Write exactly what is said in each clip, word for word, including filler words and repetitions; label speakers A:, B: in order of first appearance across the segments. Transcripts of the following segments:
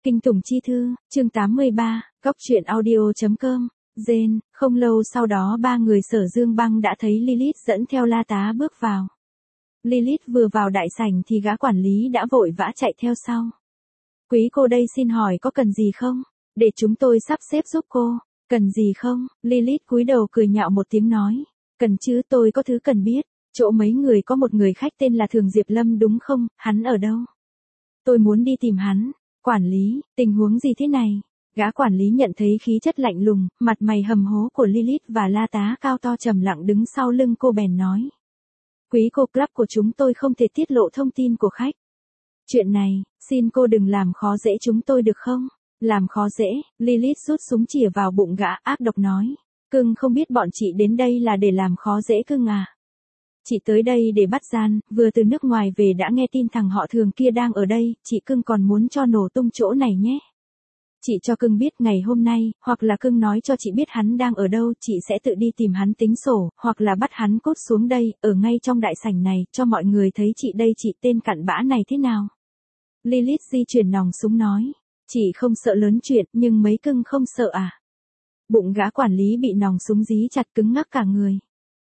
A: Kinh Tủng Chi Thư, chương tám mươi ba, Góc truyện audio.com, Gen, không lâu sau đó ba người Sở Dương Băng đã thấy Lilith dẫn theo La Tá bước vào. Lilith vừa vào đại sảnh thì gã quản lý đã vội vã chạy theo sau. Quý cô đây xin hỏi có cần gì không? Để chúng tôi sắp xếp giúp cô. Cần gì không? Lilith cúi đầu cười nhạo một tiếng nói. Cần chứ, tôi có thứ cần biết. Chỗ mấy người có một người khách tên là Thường Diệp Lâm đúng không? Hắn ở đâu? Tôi muốn đi tìm hắn. Quản lý, tình huống gì thế này? Gã quản lý nhận thấy khí chất lạnh lùng, mặt mày hầm hố của Lilith và La Tá cao to trầm lặng đứng sau lưng cô bèn nói. Quý cô, club của chúng tôi không thể tiết lộ thông tin của khách. Chuyện này, xin cô đừng làm khó dễ chúng tôi được không? Làm khó dễ, Lilith rút súng chĩa vào bụng gã ác độc nói. Cưng không biết bọn chị đến đây là để làm khó dễ cưng à? Chị tới đây để bắt gian, vừa từ nước ngoài về đã nghe tin thằng họ Thường kia đang ở đây, chị cưng còn muốn cho nổ tung chỗ này nhé. Chị cho cưng biết ngày hôm nay, hoặc là cưng nói cho chị biết hắn đang ở đâu, chị sẽ tự đi tìm hắn tính sổ, hoặc là bắt hắn cút xuống đây, ở ngay trong đại sảnh này, cho mọi người thấy chị đây, chị tên cặn bã này thế nào. Lilith di chuyển nòng súng nói, chị không sợ lớn chuyện, nhưng mấy cưng không sợ à? Bụng gã quản lý bị nòng súng dí chặt cứng ngắc cả người.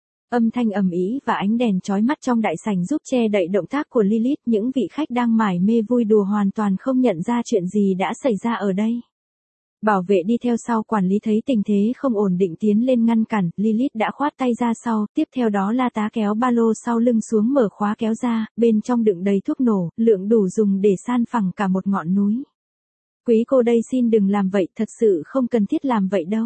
A: Âm thanh ầm ĩ và ánh đèn chói mắt trong đại sảnh giúp che đậy động tác của Lilith, những vị khách đang mải mê vui đùa hoàn toàn không nhận ra chuyện gì đã xảy ra ở đây. Bảo vệ đi theo sau quản lý thấy tình thế không ổn định tiến lên ngăn cản, Lilith đã khoát tay ra sau, tiếp theo đó La Tá kéo ba lô sau lưng xuống mở khóa kéo ra, bên trong đựng đầy thuốc nổ, lượng đủ dùng để san phẳng cả một ngọn núi. Quý cô đây xin đừng làm vậy, thật sự không cần thiết làm vậy đâu.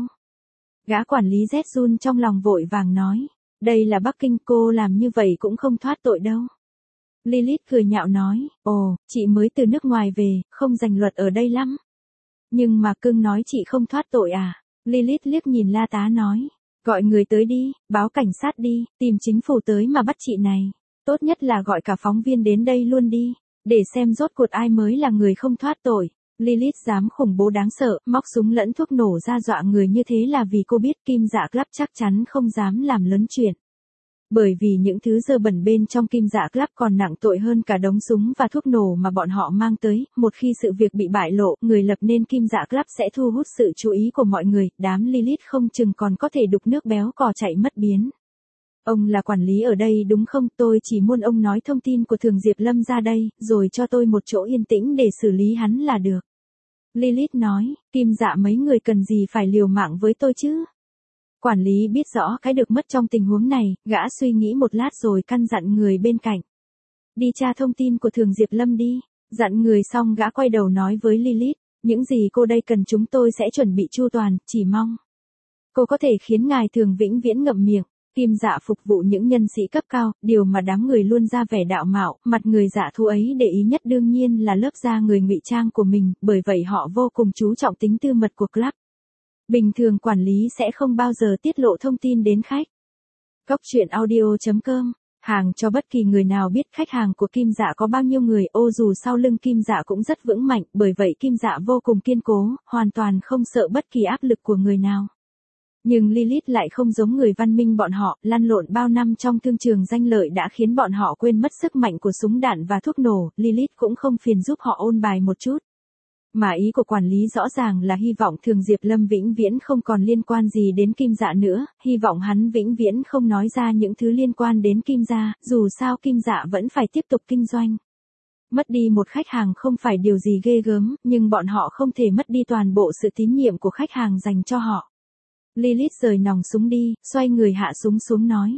A: Gã quản lý rét run trong lòng vội vàng nói. Đây là Bắc Kinh, cô làm như vậy cũng không thoát tội đâu. Lilith cười nhạo nói, ồ, chị mới từ nước ngoài về, không rành luật ở đây lắm. Nhưng mà cưng nói chị không thoát tội à? Lilith liếc nhìn La Tá nói, gọi người tới đi, báo cảnh sát đi, tìm chính phủ tới mà bắt chị này. Tốt nhất là gọi cả phóng viên đến đây luôn đi, để xem rốt cuộc ai mới là người không thoát tội. Lilith dám khủng bố đáng sợ, móc súng lẫn thuốc nổ ra dọa người như thế là vì cô biết Kim Dạ Club chắc chắn không dám làm lớn chuyện. Bởi vì những thứ dơ bẩn bên trong Kim Dạ Club còn nặng tội hơn cả đống súng và thuốc nổ mà bọn họ mang tới, một khi sự việc bị bại lộ, người lập nên Kim Dạ Club sẽ thu hút sự chú ý của mọi người, đám Lilith không chừng còn có thể đục nước béo cò chạy mất biến. Ông là quản lý ở đây đúng không? Tôi chỉ muốn ông nói thông tin của Thường Diệp Lâm ra đây, rồi cho tôi một chỗ yên tĩnh để xử lý hắn là được. Lilith nói, Kim Dạ mấy người cần gì phải liều mạng với tôi chứ? Quản lý biết rõ cái được mất trong tình huống này, gã suy nghĩ một lát rồi căn dặn người bên cạnh. Đi tra thông tin của Thường Diệp Lâm đi. Dặn người xong gã quay đầu nói với Lilith, những gì cô đây cần chúng tôi sẽ chuẩn bị chu toàn, chỉ mong cô có thể khiến ngài Thường vĩnh viễn ngậm miệng. Kim Dạ phục vụ những nhân sĩ cấp cao, điều mà đám người luôn ra vẻ đạo mạo, mặt người dạ thú ấy để ý nhất đương nhiên là lớp da người ngụy trang của mình, bởi vậy họ vô cùng chú trọng tính tư mật của club. Bình thường quản lý sẽ không bao giờ tiết lộ thông tin đến khách. Góc truyện audio.com, hàng cho bất kỳ người nào biết khách hàng của Kim Dạ có bao nhiêu người, ô dù sau lưng Kim Dạ cũng rất vững mạnh, bởi vậy Kim Dạ vô cùng kiên cố, hoàn toàn không sợ bất kỳ áp lực của người nào. Nhưng Lilith lại không giống người văn minh bọn họ, lăn lộn bao năm trong thương trường danh lợi đã khiến bọn họ quên mất sức mạnh của súng đạn và thuốc nổ, Lilith cũng không phiền giúp họ ôn bài một chút. Mà ý của quản lý rõ ràng là hy vọng Thường Diệp Lâm vĩnh viễn không còn liên quan gì đến Kim Dạ nữa, hy vọng hắn vĩnh viễn không nói ra những thứ liên quan đến Kim Dạ, dù sao Kim Dạ vẫn phải tiếp tục kinh doanh. Mất đi một khách hàng không phải điều gì ghê gớm, nhưng bọn họ không thể mất đi toàn bộ sự tín nhiệm của khách hàng dành cho họ. Lilith rời nòng súng đi, xoay người hạ súng xuống nói.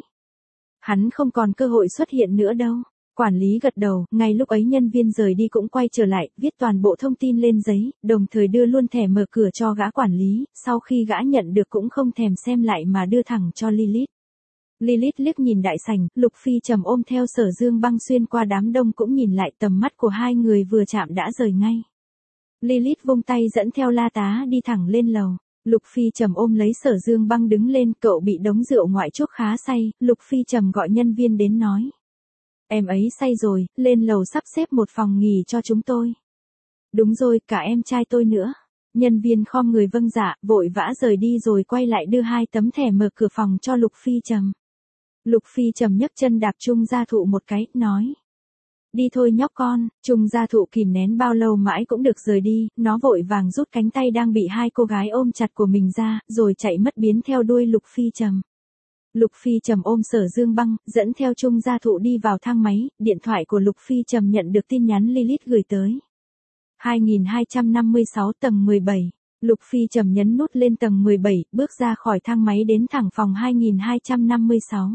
A: Hắn không còn cơ hội xuất hiện nữa đâu. Quản lý gật đầu, ngay lúc ấy nhân viên rời đi cũng quay trở lại, viết toàn bộ thông tin lên giấy, đồng thời đưa luôn thẻ mở cửa cho gã quản lý, sau khi gã nhận được cũng không thèm xem lại mà đưa thẳng cho Lilith. Lilith liếc nhìn đại sảnh, Lục Phi Trầm ôm theo Sở Dương Băng xuyên qua đám đông cũng nhìn lại, tầm mắt của hai người vừa chạm đã rời ngay. Lilith vung tay dẫn theo La Tá đi thẳng lên lầu. Lục Phi Trầm ôm lấy Sở Dương Băng đứng lên, cậu bị đống rượu ngoại chuốc khá say, Lục Phi Trầm gọi nhân viên đến nói. Em ấy say rồi, lên lầu sắp xếp một phòng nghỉ cho chúng tôi. Đúng rồi, cả em trai tôi nữa. Nhân viên khom người vâng dạ, vội vã rời đi rồi quay lại đưa hai tấm thẻ mở cửa phòng cho Lục Phi Trầm. Lục Phi Trầm nhấc chân đạp chung ra thụ một cái, nói. đi thôi nhóc con, Trung gia thụ kìm nén bao lâu mãi cũng được rời đi, nó vội vàng rút cánh tay đang bị hai cô gái ôm chặt của mình ra, rồi chạy mất biến theo đuôi Lục Phi Trầm. Lục Phi Trầm ôm Sở Dương Băng, dẫn theo Trung gia thụ đi vào thang máy, điện thoại của Lục Phi Trầm nhận được tin nhắn Lilith gửi tới. hai nghìn hai trăm năm mươi sáu tầng mười bảy. Lục Phi Trầm nhấn nút lên tầng mười bảy, bước ra khỏi thang máy đến thẳng phòng hai nghìn hai trăm năm mươi sáu.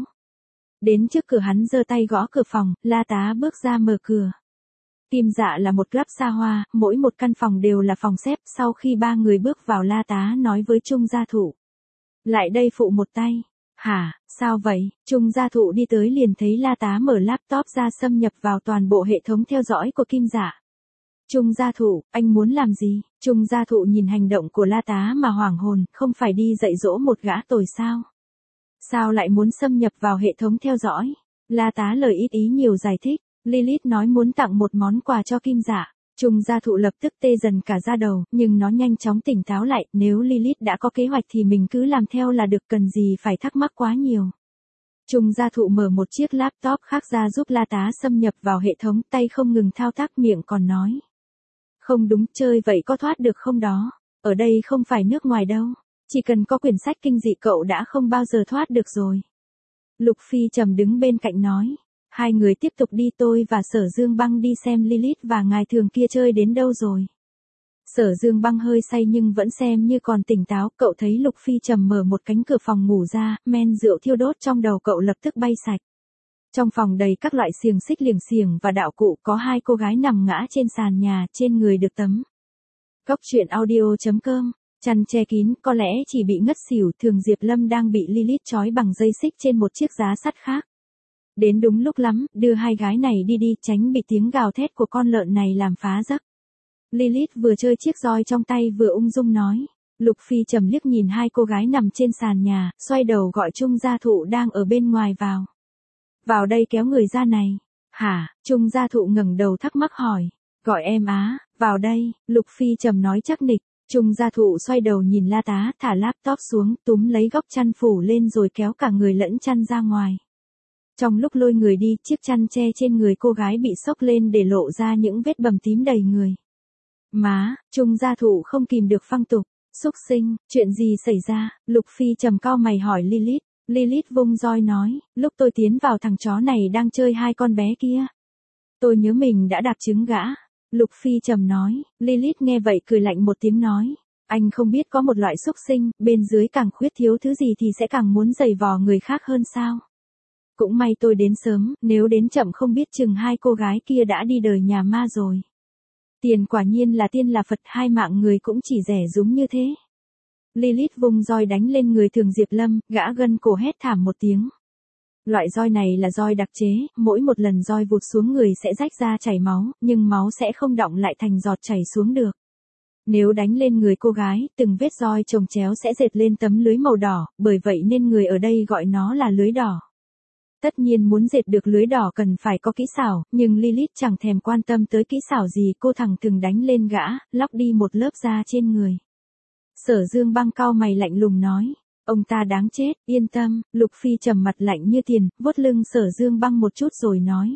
A: Đến trước cửa hắn giơ tay gõ cửa phòng, La Tá bước ra mở cửa. Kim Dạ là một club xa hoa, mỗi một căn phòng đều là phòng xếp, sau khi ba người bước vào La Tá nói với Trung gia thụ. Lại đây phụ một tay. Hả, sao vậy? Trung gia thụ đi tới liền thấy La Tá mở laptop ra xâm nhập vào toàn bộ hệ thống theo dõi của Kim Dạ. Trung gia thụ, anh muốn làm gì? Trung gia thụ nhìn hành động của La Tá mà hoảng hồn, không phải đi dạy dỗ một gã tồi sao? Sao lại muốn xâm nhập vào hệ thống theo dõi? La Tá lời ít ý nhiều giải thích, Lilith nói muốn tặng một món quà cho Kim Dạ. Trung gia thụ lập tức tê dần cả da đầu, nhưng nó nhanh chóng tỉnh táo lại, nếu Lilith đã có kế hoạch thì mình cứ làm theo là được, cần gì phải thắc mắc quá nhiều. Trung gia thụ mở một chiếc laptop khác ra giúp La Tá xâm nhập vào hệ thống, tay không ngừng thao tác, miệng còn nói. Không đúng, chơi vậy có thoát được không đó? Ở đây không phải nước ngoài đâu. Chỉ cần có quyển sách kinh dị cậu đã không bao giờ thoát được rồi. Lục Phi Trầm đứng bên cạnh nói. Hai người tiếp tục đi, tôi và Sở Dương Băng đi xem Lilith và ngài thường kia chơi đến đâu rồi. Sở Dương Băng hơi say nhưng vẫn xem như còn tỉnh táo, cậu thấy Lục Phi Trầm mở một cánh cửa phòng ngủ ra, men rượu thiêu đốt trong đầu cậu lập tức bay sạch. Trong phòng đầy các loại xiềng xích liềng xiềng và đạo cụ, có hai cô gái nằm ngã trên sàn nhà, trên người được tấm. Cóc truyện audio chấm com, chăn che kín, có lẽ chỉ bị ngất xỉu, Thường Diệp Lâm đang bị Lilith trói bằng dây xích trên một chiếc giá sắt khác. Đến đúng lúc lắm, đưa hai gái này đi đi, tránh bị tiếng gào thét của con lợn này làm phá giấc. Lilith vừa chơi chiếc roi trong tay vừa ung dung nói. Lục Phi Trầm liếc nhìn hai cô gái nằm trên sàn nhà, xoay đầu gọi Trung gia thụ đang ở bên ngoài vào. Vào đây kéo người ra này. Hả? Trung gia thụ ngẩng đầu thắc mắc hỏi. Gọi em á, vào đây, Lục Phi Trầm nói chắc nịch. Trung gia thụ xoay đầu nhìn La Tá, thả laptop xuống, túm lấy góc chăn phủ lên rồi kéo cả người lẫn chăn ra ngoài. Trong lúc lôi người đi, chiếc chăn che trên người cô gái bị xốc lên để lộ ra những vết bầm tím đầy người. Má, Trung gia thụ không kìm được phăng tục. Xúc sinh, chuyện gì xảy ra? Lục Phi Trầm cau mày hỏi Lilith. Lilith vung roi nói, lúc tôi tiến vào thằng chó này đang chơi hai con bé kia. Tôi nhớ mình đã đạp trứng gã. Lục Phi Trầm nói, Lilith nghe vậy cười lạnh một tiếng nói. Anh không biết có một loại xúc sinh, bên dưới càng khuyết thiếu thứ gì thì sẽ càng muốn giày vò người khác hơn sao? Cũng may tôi đến sớm, nếu đến chậm không biết chừng hai cô gái kia đã đi đời nhà ma rồi. Tiền quả nhiên là tiên là Phật, hai mạng người cũng chỉ rẻ rúng như thế. Lilith vung roi đánh lên người Thường Diệp Lâm, gã gân cổ hét thảm một tiếng. Loại roi này là roi đặc chế, mỗi một lần roi vụt xuống người sẽ rách ra chảy máu, nhưng máu sẽ không đọng lại thành giọt chảy xuống được. Nếu đánh lên người cô gái, từng vết roi chồng chéo sẽ dệt lên tấm lưới màu đỏ, bởi vậy nên người ở đây gọi nó là lưới đỏ. Tất nhiên muốn dệt được lưới đỏ cần phải có kỹ xảo, nhưng Lilith chẳng thèm quan tâm tới kỹ xảo gì, cô thẳng thừng đánh lên gã, lóc đi một lớp da trên người. Sở Dương Băng cau mày lạnh lùng nói, ông ta đáng chết, yên tâm. Lục Phi Trầm mặt lạnh như tiền, vuốt lưng Sở Dương Băng một chút rồi nói.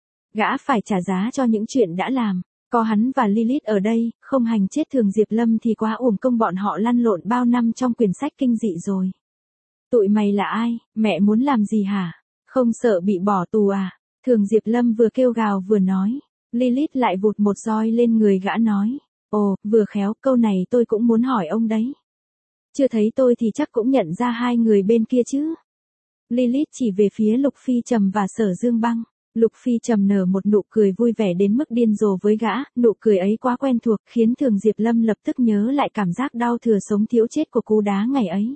A: Gã phải trả giá cho những chuyện đã làm, có hắn và Lilith ở đây, không hành chết Thường Diệp Lâm thì quá uổng công bọn họ lăn lộn bao năm trong quyển sách kinh dị rồi. Tụi mày là ai, mẹ muốn làm gì hả? Không sợ bị bỏ tù à? Thường Diệp Lâm vừa kêu gào vừa nói. Lilith lại vụt một roi lên người gã nói. Ồ, vừa khéo, câu này tôi cũng muốn hỏi ông đấy. Chưa thấy tôi thì chắc cũng nhận ra hai người bên kia chứ. Lilith chỉ về phía Lục Phi Trầm và Sở Dương Băng. Lục Phi Trầm nở một nụ cười vui vẻ đến mức điên rồ với gã, nụ cười ấy quá quen thuộc khiến Thường Diệp Lâm lập tức nhớ lại cảm giác đau thừa sống thiếu chết của cú đá ngày ấy.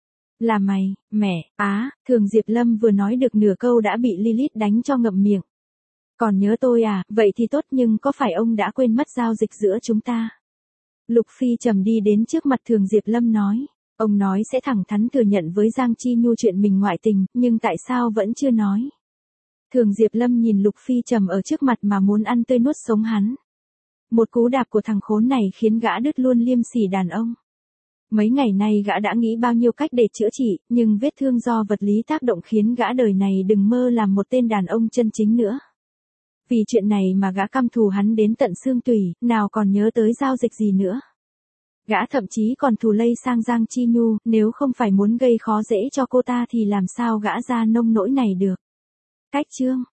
A: Là mày, mẹ, á, Thường Diệp Lâm vừa nói được nửa câu đã bị Lilith đánh cho ngậm miệng. Còn nhớ tôi à, vậy thì tốt, nhưng có phải ông đã quên mất giao dịch giữa chúng ta? Lục Phi Trầm đi đến trước mặt Thường Diệp Lâm nói. Ông nói sẽ thẳng thắn thừa nhận với Giang Chi Nhu chuyện mình ngoại tình, nhưng tại sao vẫn chưa nói? Thường Diệp Lâm nhìn Lục Phi Trầm ở trước mặt mà muốn ăn tươi nuốt sống hắn. Một cú đạp của thằng khốn này khiến gã đứt luôn liêm sỉ đàn ông. Mấy ngày nay gã đã nghĩ bao nhiêu cách để chữa trị, nhưng vết thương do vật lý tác động khiến gã đời này đừng mơ làm một tên đàn ông chân chính nữa. Vì chuyện này mà gã căm thù hắn đến tận xương tủy, nào còn nhớ tới giao dịch gì nữa. Gã thậm chí còn thù lây sang Giang Chi Nhu, nếu không phải muốn gây khó dễ cho cô ta thì làm sao gã ra nông nỗi này được. Cách chương